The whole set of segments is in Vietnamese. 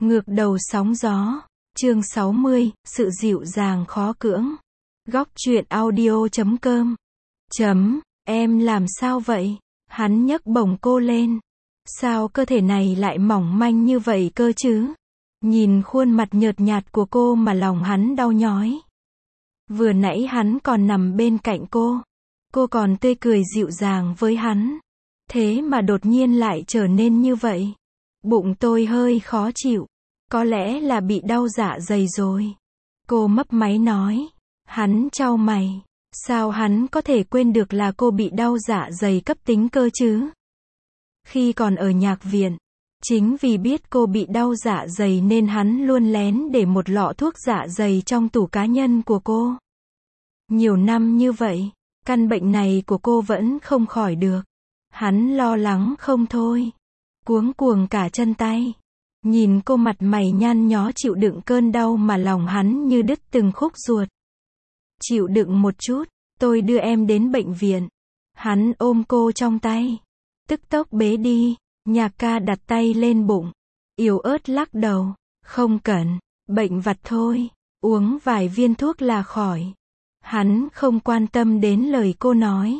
Ngược đầu sóng gió, chương 60, sự dịu dàng khó cưỡng. Góc truyện audio.com. Em làm sao vậy? Hắn nhấc bổng cô lên. Sao cơ thể này lại mỏng manh như vậy cơ chứ? Nhìn khuôn mặt nhợt nhạt của cô mà lòng hắn đau nhói. Vừa nãy hắn còn nằm bên cạnh cô còn tươi cười dịu dàng với hắn. Thế mà đột nhiên lại trở nên như vậy. Bụng tôi hơi khó chịu. Có lẽ là bị đau dạ dày rồi. Cô mấp máy nói. Hắn chau mày. Sao hắn có thể quên được là cô bị đau dạ dày cấp tính cơ chứ? Khi còn ở nhạc viện, chính vì biết cô bị đau dạ dày nên hắn luôn lén để một lọ thuốc dạ dày trong tủ cá nhân của cô. Nhiều năm như vậy, căn bệnh này của cô vẫn không khỏi được. Hắn lo lắng không thôi. Cuống cuồng cả chân tay. Nhìn cô mặt mày nhăn nhó chịu đựng cơn đau mà lòng hắn như đứt từng khúc ruột. Chịu đựng một chút, tôi đưa em đến bệnh viện. Hắn ôm cô trong tay. Tức tốc bế đi. Nhạc ca đặt tay lên bụng. Yếu ớt lắc đầu. Không cần, bệnh vặt thôi. Uống vài viên thuốc là khỏi. Hắn không quan tâm đến lời cô nói.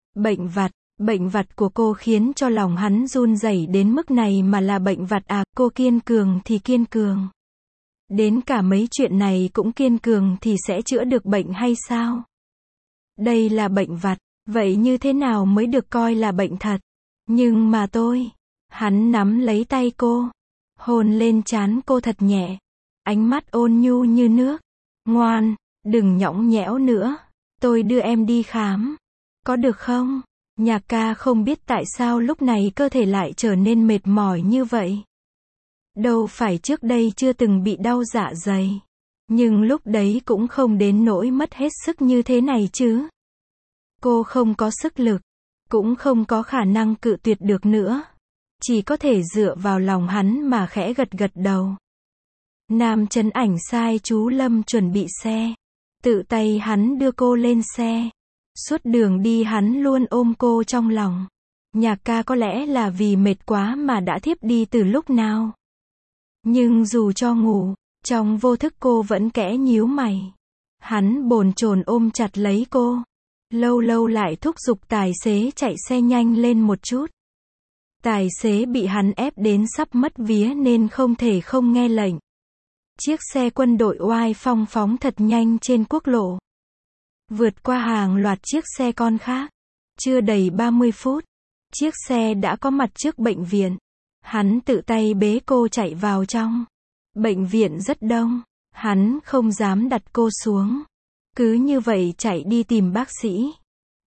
Bệnh vặt của cô khiến cho lòng hắn run rẩy đến mức này mà là bệnh vặt à? Cô kiên cường thì kiên cường. Đến cả mấy chuyện này cũng kiên cường thì sẽ chữa được bệnh hay sao? Đây là bệnh vặt, vậy như thế nào mới được coi là bệnh thật? Nhưng mà hắn nắm lấy tay cô, hôn lên trán cô thật nhẹ, ánh mắt ôn nhu như nước. Ngoan, đừng nhõng nhẽo nữa, tôi đưa em đi khám. Có được không? Nhạc ca không biết tại sao lúc này cơ thể lại trở nên mệt mỏi như vậy. Đâu phải trước đây chưa từng bị đau dạ dày. Nhưng lúc đấy cũng không đến nỗi mất hết sức như thế này chứ. Cô không có sức lực, cũng không có khả năng cự tuyệt được nữa. Chỉ có thể dựa vào lòng hắn mà khẽ gật gật đầu. Nam Chấn Ảnh sai chú Lâm chuẩn bị xe. Tự tay hắn đưa cô lên xe. Suốt đường đi hắn luôn ôm cô trong lòng. Nhạc ca có lẽ là vì mệt quá mà đã thiếp đi từ lúc nào. Nhưng dù cho ngủ, trong vô thức cô vẫn kẽ nhíu mày. Hắn bồn chồn ôm chặt lấy cô. Lâu lâu lại thúc giục tài xế chạy xe nhanh lên một chút. Tài xế bị hắn ép đến sắp mất vía nên không thể không nghe lệnh. Chiếc xe quân đội oai phong phóng thật nhanh trên quốc lộ. Vượt qua hàng loạt chiếc xe con khác. Chưa đầy 30 phút, chiếc xe đã có mặt trước bệnh viện. Hắn tự tay bế cô chạy vào trong. Bệnh viện rất đông, hắn không dám đặt cô xuống. Cứ như vậy chạy đi tìm bác sĩ.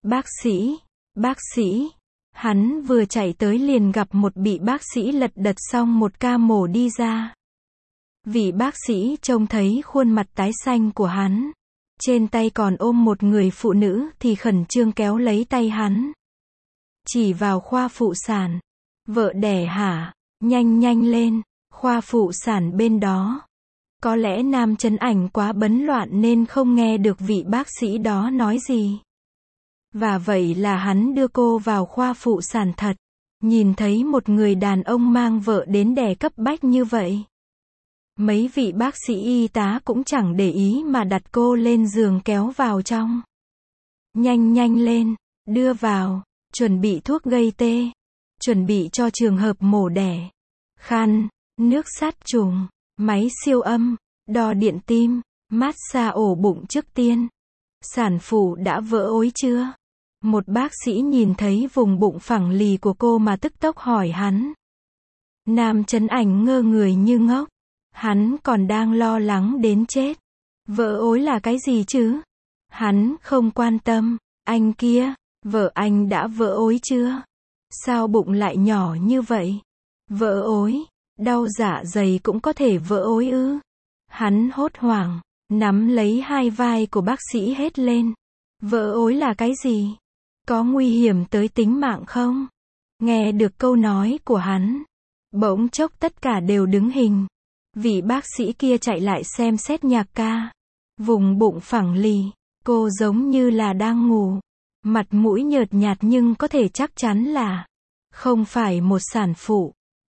Bác sĩ. Hắn vừa chạy tới liền gặp một vị bác sĩ lật đật xong một ca mổ đi ra. Vị bác sĩ trông thấy khuôn mặt tái xanh của hắn. Trên tay còn ôm một người phụ nữ thì khẩn trương kéo lấy tay hắn. Chỉ vào khoa phụ sản. Vợ đẻ hả? Nhanh lên, khoa phụ sản bên đó. Có lẽ Nam Chấn Ảnh quá bấn loạn nên không nghe được vị bác sĩ đó nói gì. Và vậy là hắn đưa cô vào khoa phụ sản thật. Nhìn thấy một người đàn ông mang vợ đến đẻ cấp bách như vậy. Mấy vị bác sĩ y tá cũng chẳng để ý mà đặt cô lên giường kéo vào trong. Nhanh lên, đưa vào, chuẩn bị thuốc gây tê. Chuẩn bị cho trường hợp mổ đẻ. Khăn, nước sát trùng, máy siêu âm, đo điện tim, massage ổ bụng trước tiên. Sản phụ đã vỡ ối chưa? Một bác sĩ nhìn thấy vùng bụng phẳng lì của cô mà tức tốc hỏi hắn. Nam Chấn Ảnh ngơ người như ngốc. Hắn còn đang lo lắng đến chết. Vỡ ối là cái gì chứ? Hắn không quan tâm. Anh kia, vợ anh đã vỡ ối chưa? Sao bụng lại nhỏ như vậy? Vỡ ối, đau dạ dày cũng có thể vỡ ối ư? Hắn hốt hoảng, nắm lấy hai vai của bác sĩ hét lên. Vỡ ối là cái gì? Có nguy hiểm tới tính mạng không? Nghe được câu nói của hắn, bỗng chốc tất cả đều đứng hình. Vị bác sĩ kia chạy lại xem xét Nhạc ca. Vùng bụng phẳng lì, cô giống như là đang ngủ. Mặt mũi nhợt nhạt nhưng có thể chắc chắn là không phải một sản phụ.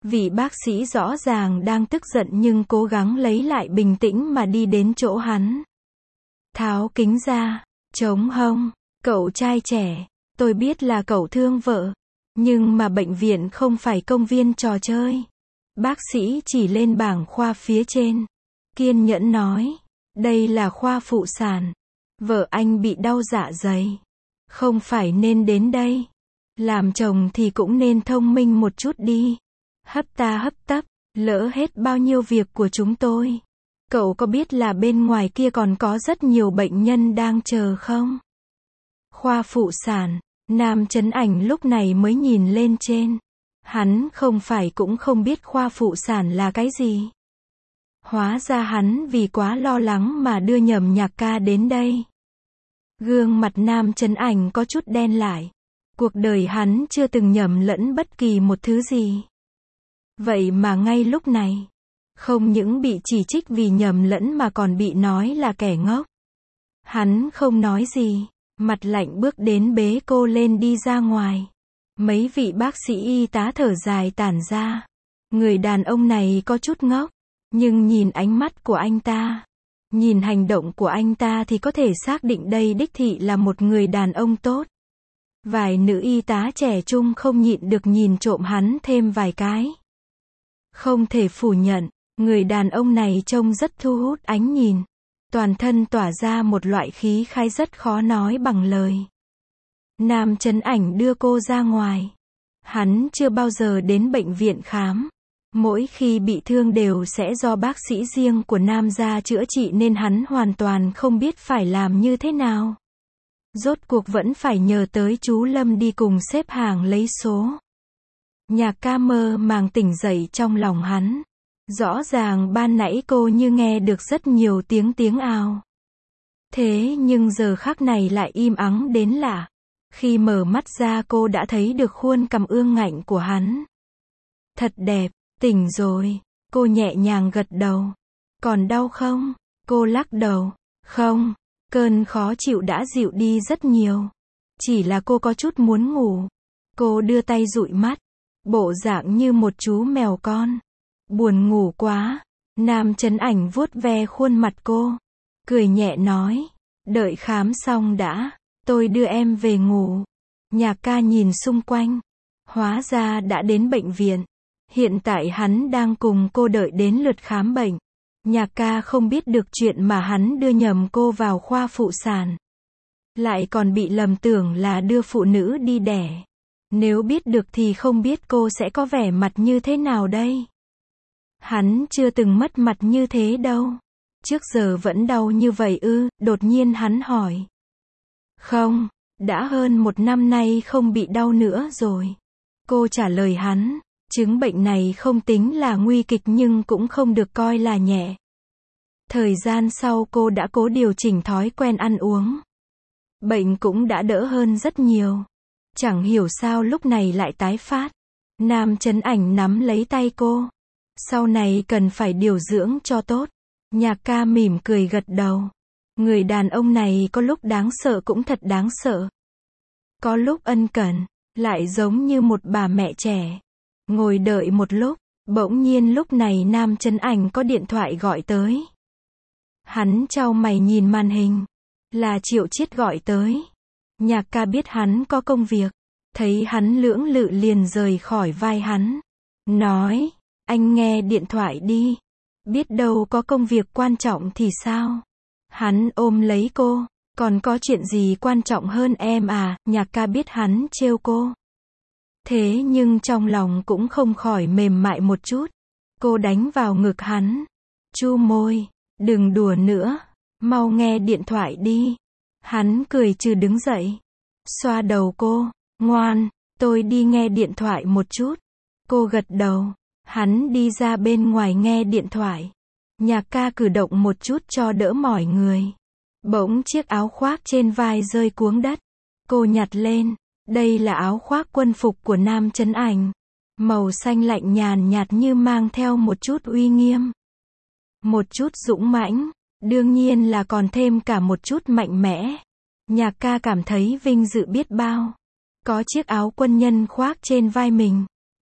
Vị bác sĩ rõ ràng đang tức giận nhưng cố gắng lấy lại bình tĩnh mà đi đến chỗ hắn. Tháo kính ra, chống hông, cậu trai trẻ, tôi biết là cậu thương vợ, nhưng mà bệnh viện không phải công viên trò chơi. Bác sĩ chỉ lên bảng khoa phía trên. Kiên nhẫn nói, đây là khoa phụ sản. Vợ anh bị đau dạ dày. Không phải nên đến đây. Làm chồng thì cũng nên thông minh một chút đi. Hấp ta hấp tấp, lỡ hết bao nhiêu việc của chúng tôi. Cậu có biết là bên ngoài kia còn có rất nhiều bệnh nhân đang chờ không? Khoa phụ sản, Nam Chấn Ảnh lúc này mới nhìn lên trên. Hắn không phải cũng không biết khoa phụ sản là cái gì. Hóa ra hắn vì quá lo lắng mà đưa nhầm Nhạc Ca đến đây. Gương mặt Nam Chấn Ảnh có chút đen lại. Cuộc đời hắn chưa từng nhầm lẫn bất kỳ một thứ gì. Vậy mà ngay lúc này, không những bị chỉ trích vì nhầm lẫn mà còn bị nói là kẻ ngốc. Hắn không nói gì, mặt lạnh bước đến bế cô lên đi ra ngoài. Mấy vị bác sĩ y tá thở dài tản ra. Người đàn ông này có chút ngốc, nhưng nhìn ánh mắt của anh ta, nhìn hành động của anh ta thì có thể xác định đây đích thị là một người đàn ông tốt. Vài nữ y tá trẻ trung không nhịn được nhìn trộm hắn thêm vài cái. Không thể phủ nhận, người đàn ông này trông rất thu hút ánh nhìn. Toàn thân tỏa ra một loại khí khái rất khó nói bằng lời. Nam Chấn Ảnh đưa cô ra ngoài. Hắn chưa bao giờ đến bệnh viện khám. Mỗi khi bị thương đều sẽ do bác sĩ riêng của Nam gia chữa trị nên hắn hoàn toàn không biết phải làm như thế nào. Rốt cuộc vẫn phải nhờ tới chú Lâm đi cùng xếp hàng lấy số. Nhạc Ca mơ màng tỉnh dậy trong lòng hắn. Rõ ràng ban nãy cô như nghe được rất nhiều tiếng ào. Thế nhưng giờ khắc này lại im ắng đến lạ. Khi mở mắt ra cô đã thấy được khuôn cằm ương ngạnh của hắn. Thật đẹp, tỉnh rồi. Cô nhẹ nhàng gật đầu. Còn đau không? Cô lắc đầu. Không, cơn khó chịu đã dịu đi rất nhiều. Chỉ là cô có chút muốn ngủ. Cô đưa tay dụi mắt. Bộ dạng như một chú mèo con. Buồn ngủ quá. Nam Chấn Ảnh vuốt ve khuôn mặt cô. Cười nhẹ nói. Đợi khám xong đã. Tôi đưa em về ngủ. Nhạc Ca nhìn xung quanh. Hóa ra đã đến bệnh viện. Hiện tại hắn đang cùng cô đợi đến lượt khám bệnh. Nhạc Ca không biết được chuyện mà hắn đưa nhầm cô vào khoa phụ sản. Lại còn bị lầm tưởng là đưa phụ nữ đi đẻ. Nếu biết được thì không biết cô sẽ có vẻ mặt như thế nào đây. Hắn chưa từng mất mặt như thế đâu. Trước giờ vẫn đau như vậy ư? Đột nhiên hắn hỏi. Không, đã hơn 1 năm nay không bị đau nữa rồi. Cô trả lời hắn, chứng bệnh này không tính là nguy kịch nhưng cũng không được coi là nhẹ. Thời gian sau cô đã cố điều chỉnh thói quen ăn uống. Bệnh cũng đã đỡ hơn rất nhiều. Chẳng hiểu sao lúc này lại tái phát. Nam Chấn Ảnh nắm lấy tay cô. Sau này cần phải điều dưỡng cho tốt. Nhạc Ca mỉm cười gật đầu. Người đàn ông này có lúc đáng sợ cũng thật đáng sợ. Có lúc ân cần, lại giống như một bà mẹ trẻ. Ngồi đợi một lúc, bỗng nhiên lúc này Nam Chấn Ảnh có điện thoại gọi tới. Hắn chau mày nhìn màn hình. Là Triệu Chiết gọi tới. Nhạc Ca biết hắn có công việc. Thấy hắn lưỡng lự liền rời khỏi vai hắn. Nói, anh nghe điện thoại đi. Biết đâu có công việc quan trọng thì sao? Hắn ôm lấy cô. Còn có chuyện gì quan trọng hơn em à? Nhạc Ca biết hắn trêu cô. Thế nhưng trong lòng cũng không khỏi mềm mại một chút. Cô đánh vào ngực hắn. Chu môi. Đừng đùa nữa. Mau nghe điện thoại đi. Hắn cười trừ đứng dậy. Xoa đầu cô. Ngoan, tôi đi nghe điện thoại một chút. Cô gật đầu. Hắn đi ra bên ngoài nghe điện thoại. Nhạc Ca cử động một chút cho đỡ mỏi người. Bỗng chiếc áo khoác trên vai rơi cuống đất. Cô nhặt lên. Đây là áo khoác quân phục của Nam Chấn Ảnh. Màu xanh lạnh nhàn nhạt như mang theo một chút uy nghiêm. Một chút dũng mãnh. Đương nhiên là còn thêm cả một chút mạnh mẽ. Nhạc Ca cảm thấy vinh dự biết bao. Có chiếc áo quân nhân khoác trên vai mình.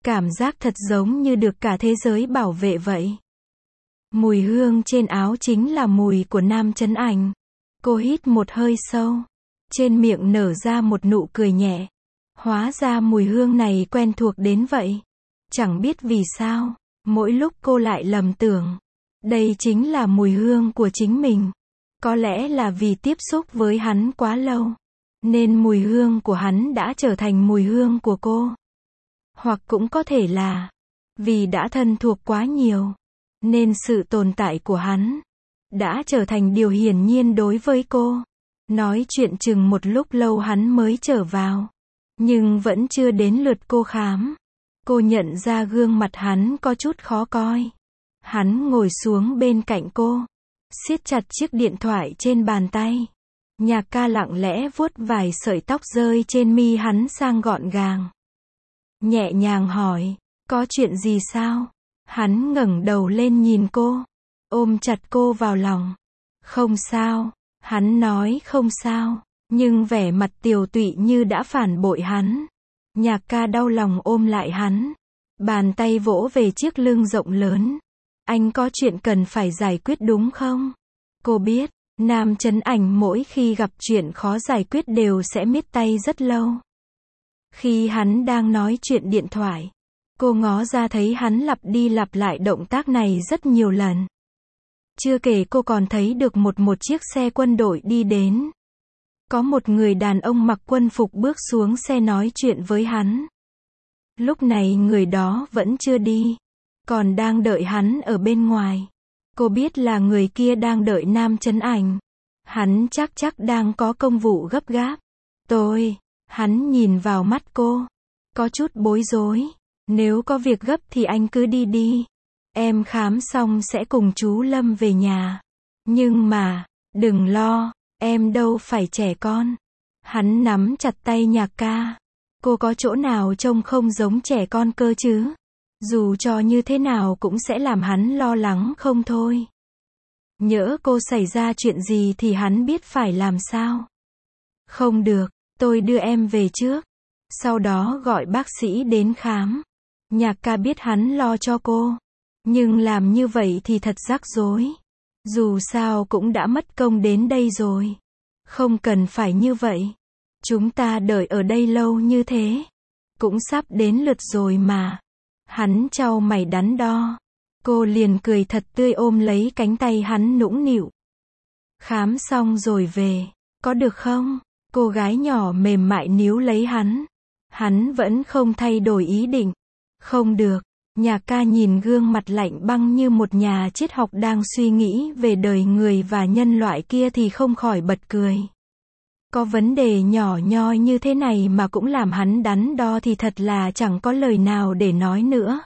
Cảm giác thật giống như được cả thế giới bảo vệ vậy. Mùi hương trên áo chính là mùi của Nam Chấn Ảnh. Cô hít một hơi sâu. Trên miệng nở ra một nụ cười nhẹ. Hóa ra mùi hương này quen thuộc đến vậy. Chẳng biết vì sao, mỗi lúc cô lại lầm tưởng. Đây chính là mùi hương của chính mình. Có lẽ là vì tiếp xúc với hắn quá lâu. Nên mùi hương của hắn đã trở thành mùi hương của cô. Hoặc cũng có thể là vì đã thân thuộc quá nhiều. Nên sự tồn tại của hắn đã trở thành điều hiển nhiên đối với cô. Nói chuyện chừng một lúc lâu hắn mới trở vào. Nhưng vẫn chưa đến lượt cô khám. Cô nhận ra gương mặt hắn có chút khó coi. Hắn ngồi xuống bên cạnh cô. Siết chặt chiếc điện thoại trên bàn tay. Nhạc ca lặng lẽ vuốt vài sợi tóc rơi trên mi hắn sang gọn gàng. Nhẹ nhàng hỏi, có chuyện gì sao? Hắn ngẩng đầu lên nhìn cô. Ôm chặt cô vào lòng. Không sao. Hắn nói không sao. Nhưng vẻ mặt tiều tụy như đã phản bội hắn. Nhạc ca đau lòng ôm lại hắn. Bàn tay vỗ về chiếc lưng rộng lớn. Anh có chuyện cần phải giải quyết đúng không? Cô biết, Nam Chấn Ảnh mỗi khi gặp chuyện khó giải quyết đều sẽ miết tay rất lâu. Khi hắn đang nói chuyện điện thoại, cô ngó ra thấy hắn lặp đi lặp lại động tác này rất nhiều lần. Chưa kể cô còn thấy được một chiếc xe quân đội đi đến. Có một người đàn ông mặc quân phục bước xuống xe nói chuyện với hắn. Lúc này người đó vẫn chưa đi, còn đang đợi hắn ở bên ngoài. Cô biết là người kia đang đợi Nam Chấn Ảnh. Hắn chắc đang có công vụ gấp gáp. Hắn nhìn vào mắt cô, có chút bối rối. Nếu có việc gấp thì anh cứ đi đi. Em khám xong sẽ cùng chú Lâm về nhà. Nhưng mà, đừng lo, em đâu phải trẻ con. Hắn nắm chặt tay Nhạc ca. Cô có chỗ nào trông không giống trẻ con cơ chứ? Dù cho như thế nào cũng sẽ làm hắn lo lắng không thôi. Nhỡ cô xảy ra chuyện gì thì hắn biết phải làm sao. Không được, tôi đưa em về trước. Sau đó gọi bác sĩ đến khám. Nhạc ca biết hắn lo cho cô. Nhưng làm như vậy thì thật rắc rối. Dù sao cũng đã mất công đến đây rồi. Không cần phải như vậy. Chúng ta đợi ở đây lâu như thế. Cũng sắp đến lượt rồi mà. Hắn chau mày đắn đo. Cô liền cười thật tươi ôm lấy cánh tay hắn nũng nịu. Khám xong rồi về, có được không? Cô gái nhỏ mềm mại níu lấy hắn. Hắn vẫn không thay đổi ý định. Không được. Nhạc ca nhìn gương mặt lạnh băng như một nhà triết học đang suy nghĩ về đời người và nhân loại kia thì không khỏi bật cười. Có vấn đề nhỏ nhoi như thế này mà cũng làm hắn đắn đo thì thật là chẳng có lời nào để nói nữa.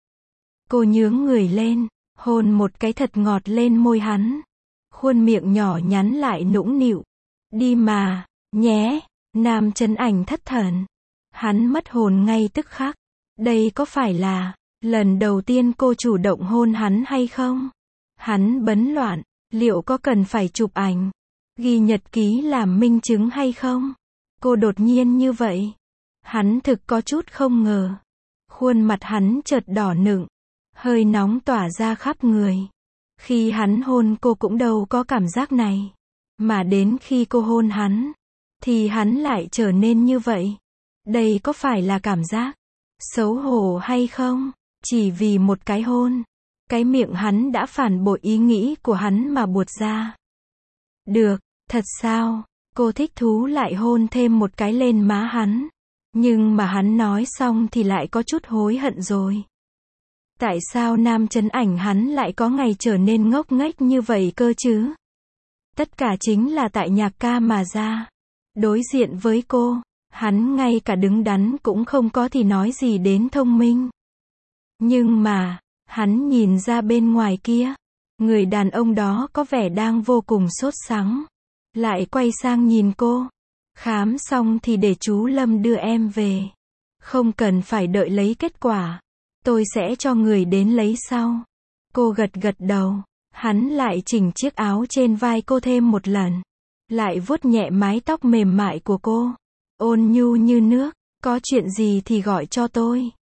Cô nhướng người lên, hôn một cái thật ngọt lên môi hắn. Khuôn miệng nhỏ nhắn lại nũng nịu. Đi mà, nhé. Nam Chấn Ảnh thất thần. Hắn mất hồn ngay tức khắc. Đây có phải là lần đầu tiên cô chủ động hôn hắn hay không? Hắn bấn loạn. Liệu có cần phải chụp ảnh, ghi nhật ký làm minh chứng hay không? Cô đột nhiên như vậy. Hắn thực có chút không ngờ. Khuôn mặt hắn chợt đỏ nựng. Hơi nóng tỏa ra khắp người. Khi hắn hôn cô cũng đâu có cảm giác này. Mà đến khi cô hôn hắn, thì hắn lại trở nên như vậy. Đây có phải là cảm giác xấu hổ hay không? Chỉ vì một cái hôn. Cái miệng hắn đã phản bội ý nghĩ của hắn mà buột ra. Được, thật sao? Cô thích thú lại hôn thêm một cái lên má hắn. Nhưng mà hắn nói xong thì lại có chút hối hận rồi. Tại sao Nam Chấn Ảnh hắn lại có ngày trở nên ngốc nghếch như vậy cơ chứ? Tất cả chính là tại Nhạc ca mà ra. Đối diện với cô, hắn ngay cả đứng đắn cũng không có thì nói gì đến thông minh. Nhưng mà, hắn nhìn ra bên ngoài kia, người đàn ông đó có vẻ đang vô cùng sốt sắng. Lại quay sang nhìn cô. Khám xong thì để chú Lâm đưa em về. Không cần phải đợi lấy kết quả. Tôi sẽ cho người đến lấy sau. Cô gật gật đầu. Hắn lại chỉnh chiếc áo trên vai cô thêm một lần. Lại vuốt nhẹ mái tóc mềm mại của cô. Ôn nhu như nước. Có chuyện gì thì gọi cho tôi.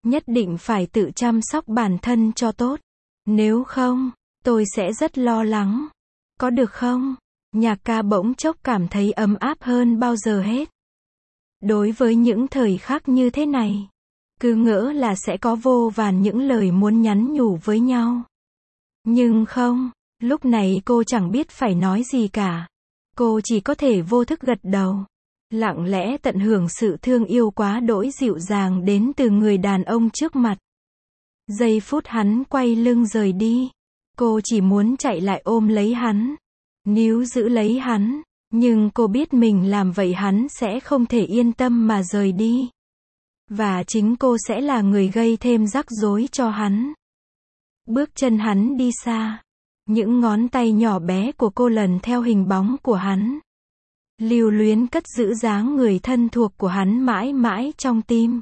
Nhất định phải tự chăm sóc bản thân cho tốt. Nếu không, tôi sẽ rất lo lắng. Có được không? Nhạc ca bỗng chốc cảm thấy ấm áp hơn bao giờ hết. Đối với những thời khắc như thế này, cứ ngỡ là sẽ có vô vàn những lời muốn nhắn nhủ với nhau. Nhưng không, lúc này cô chẳng biết phải nói gì cả. Cô chỉ có thể vô thức gật đầu, lặng lẽ tận hưởng sự thương yêu quá đỗi dịu dàng đến từ người đàn ông trước mặt. Giây phút hắn quay lưng rời đi, cô chỉ muốn chạy lại ôm lấy hắn, níu giữ lấy hắn, nhưng cô biết mình làm vậy hắn sẽ không thể yên tâm mà rời đi. Và chính cô sẽ là người gây thêm rắc rối cho hắn. Bước chân hắn đi xa, những ngón tay nhỏ bé của cô lần theo hình bóng của hắn, lưu luyến cất giữ dáng người thân thuộc của hắn mãi mãi trong tim.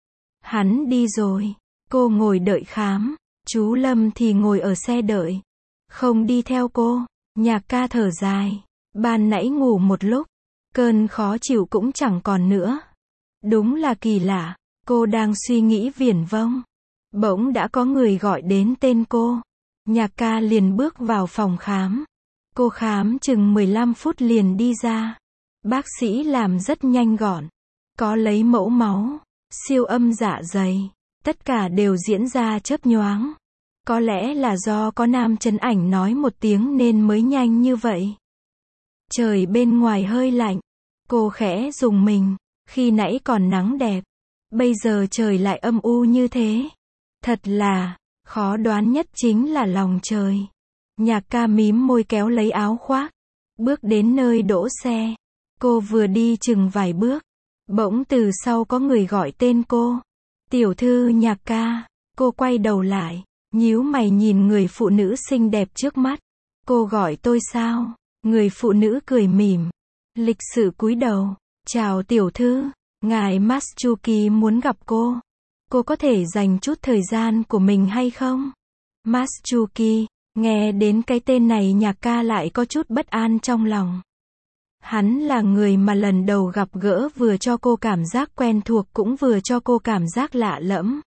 Hắn đi rồi, cô ngồi đợi khám, chú Lâm thì ngồi ở xe đợi, không đi theo cô. Nhạc ca thở dài, ban nãy ngủ một lúc, cơn khó chịu cũng chẳng còn nữa. Đúng là kỳ lạ, cô đang suy nghĩ viển vông, bỗng đã có người gọi đến tên cô. Nhạc ca liền bước vào phòng khám. Cô khám chừng 15 phút liền đi ra. Bác sĩ làm rất nhanh gọn, có lấy mẫu máu, siêu âm dạ dày, tất cả đều diễn ra chớp nhoáng. Có lẽ là do có nam chấn ảnh nói một tiếng nên mới nhanh như vậy. Trời bên ngoài hơi lạnh, cô khẽ rùng mình, khi nãy còn nắng đẹp, bây giờ trời lại âm u như thế. Thật là, khó đoán nhất chính là lòng trời. Nhạc ca mím môi kéo lấy áo khoác, bước đến nơi đỗ xe. Cô vừa đi chừng vài bước, bỗng từ sau có người gọi tên cô. Tiểu thư Nhạc ca. Cô quay đầu lại, nhíu mày nhìn người phụ nữ xinh đẹp trước mắt. Cô gọi tôi sao? Người phụ nữ cười mỉm, lịch sự cúi đầu. Chào tiểu thư, ngài Matsuki muốn gặp cô. Cô có thể dành chút thời gian của mình hay không? Matsuki, nghe đến cái tên này Nhạc ca lại có chút bất an trong lòng. Hắn là người mà lần đầu gặp gỡ vừa cho cô cảm giác quen thuộc cũng vừa cho cô cảm giác lạ lẫm.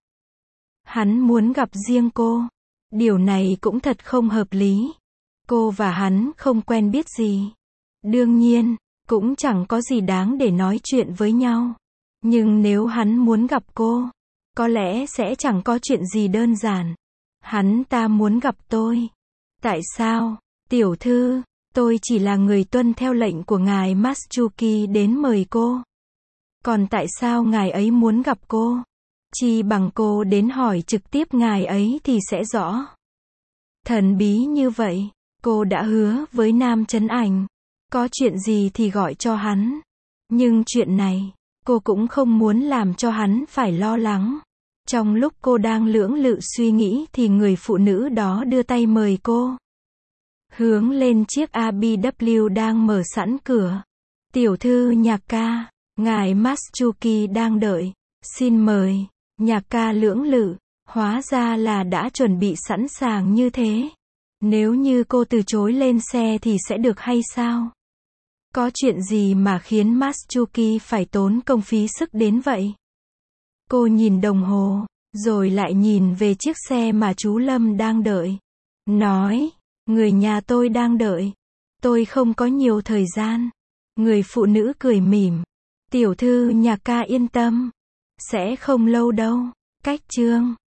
Hắn muốn gặp riêng cô. Điều này cũng thật không hợp lý. Cô và hắn không quen biết gì. Đương nhiên, cũng chẳng có gì đáng để nói chuyện với nhau. Nhưng nếu hắn muốn gặp cô, có lẽ sẽ chẳng có chuyện gì đơn giản. Hắn ta muốn gặp tôi. Tại sao, tiểu thư? Tôi chỉ là người tuân theo lệnh của ngài Matsuki đến mời cô. Còn tại sao ngài ấy muốn gặp cô? Chi bằng cô đến hỏi trực tiếp ngài ấy thì sẽ rõ. Thần bí như vậy, cô đã hứa với nam chấn ảnh, có chuyện gì thì gọi cho hắn. Nhưng chuyện này, cô cũng không muốn làm cho hắn phải lo lắng. Trong lúc cô đang lưỡng lự suy nghĩ thì người phụ nữ đó đưa tay mời cô. Hướng lên chiếc ABW đang mở sẵn cửa. Tiểu thư Nhạc ca, ngài Matsuki đang đợi. Xin mời. Nhạc ca lưỡng lự, hóa ra là đã chuẩn bị sẵn sàng như thế. Nếu như cô từ chối lên xe thì sẽ được hay sao? Có chuyện gì mà khiến Matsuki phải tốn công phí sức đến vậy? Cô nhìn đồng hồ, rồi lại nhìn về chiếc xe mà chú Lâm đang đợi. Nói, người nhà tôi đang đợi. Tôi không có nhiều thời gian. Người phụ nữ cười mỉm. Tiểu thư Nhạc ca yên tâm. Sẽ không lâu đâu. Cách chương